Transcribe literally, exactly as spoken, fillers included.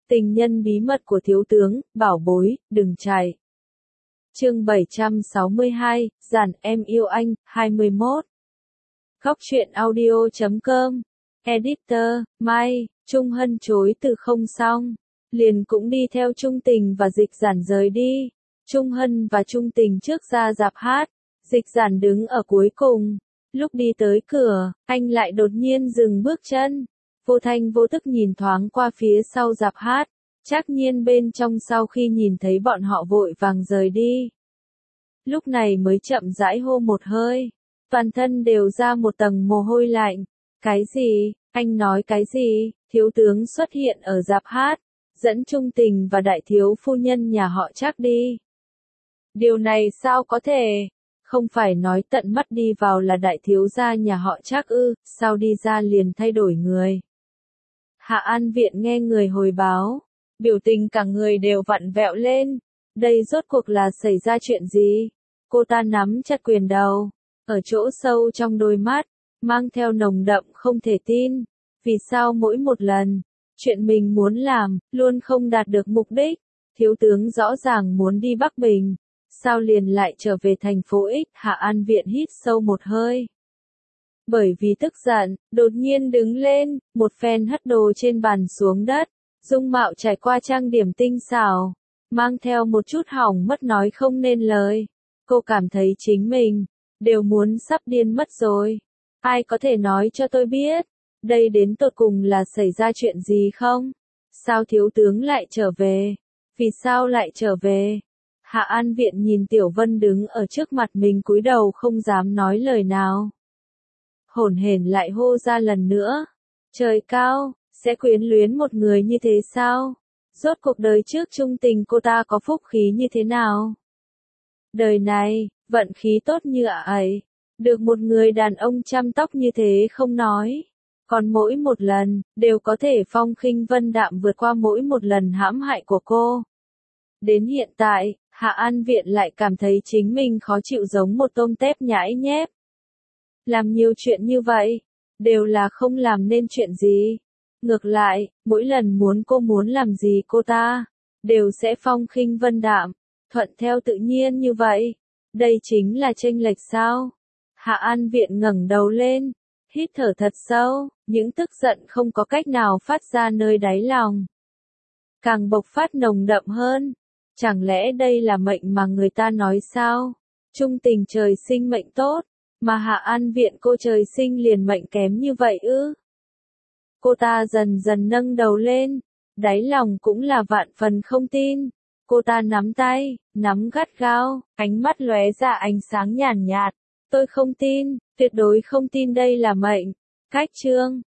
Tình nhân bí mật của thiếu tướng, bảo bối, đừng chạy. Chương bảy trăm sáu mươi hai, Giản em yêu anh, hai mươi mốt. Góc truyện audio chấm com. Editor, Mai, Trung Hân chối từ không xong. Liền cũng đi theo Trung Tình và Dịch Giản rời đi. Trung Hân và Trung Tình trước ra rạp hát. Dịch Giản đứng ở cuối cùng. Lúc đi tới cửa, anh lại đột nhiên dừng bước chân. Vô thanh vô tức nhìn thoáng qua phía sau rạp hát. Trác Nhiên bên trong sau khi nhìn thấy bọn họ vội vàng rời đi. Lúc này mới chậm rãi hô một hơi. Toàn thân đều ra một tầng mồ hôi lạnh. Cái gì? Anh nói cái gì? Thiếu tướng xuất hiện ở rạp hát. Dẫn Trung Tình và đại thiếu phu nhân nhà họ Trác đi. Điều này sao có thể? Không phải nói tận mắt đi vào là đại thiếu gia nhà họ Trác ư, sao đi ra liền thay đổi người? Hạ An Viện nghe người hồi báo, biểu tình cả người đều vặn vẹo lên. Đây rốt cuộc là xảy ra chuyện gì? Cô ta nắm chặt quyền đầu, ở chỗ sâu trong đôi mắt, mang theo nồng đậm không thể tin. Vì sao mỗi một lần, chuyện mình muốn làm, luôn không đạt được mục đích? Thiếu tướng rõ ràng muốn đi Bắc Bình. Sao liền lại trở về thành phố X? Hạ An Viện hít sâu một hơi. Bởi vì tức giận, đột nhiên đứng lên, một phen hất đồ trên bàn xuống đất, dung mạo trải qua trang điểm tinh xảo, mang theo một chút hỏng mất nói không nên lời. Cô cảm thấy chính mình, đều muốn sắp điên mất rồi. Ai có thể nói cho tôi biết, đây đến tột cùng là xảy ra chuyện gì không? Sao thiếu tướng lại trở về? Vì sao lại trở về? Hạ An Viện nhìn Tiểu Vân đứng ở trước mặt mình cúi đầu không dám nói lời nào. Hổn hển lại hô ra lần nữa. Trời cao, sẽ quyến luyến một người như thế sao? Rốt cuộc đời trước Trung Tình cô ta có phúc khí như thế nào? Đời này, vận khí tốt như ạ ấy. Được một người đàn ông chăm tóc như thế không nói. Còn mỗi một lần, đều có thể phong khinh vân đạm vượt qua mỗi một lần hãm hại của cô. Đến hiện tại, Hạ An Viện lại cảm thấy chính mình khó chịu giống một tôm tép nhãi nhép. Làm nhiều chuyện như vậy, đều là không làm nên chuyện gì. Ngược lại, mỗi lần muốn cô muốn làm gì cô ta, đều sẽ phong khinh vân đạm, thuận theo tự nhiên như vậy. Đây chính là chênh lệch sao? Hạ An Viện ngẩng đầu lên, hít thở thật sâu, những tức giận không có cách nào phát ra nơi đáy lòng. Càng bộc phát nồng đậm hơn. Chẳng lẽ đây là mệnh mà người ta nói sao? Trung Tình trời sinh mệnh tốt, mà Hạ An Viện cô trời sinh liền mệnh kém như vậy ư? Cô ta dần dần nâng đầu lên, đáy lòng cũng là vạn phần không tin. Cô ta nắm tay, nắm gắt gao, ánh mắt lóe ra ánh sáng nhàn nhạt. Tôi không tin, tuyệt đối không tin đây là mệnh. Cách chương,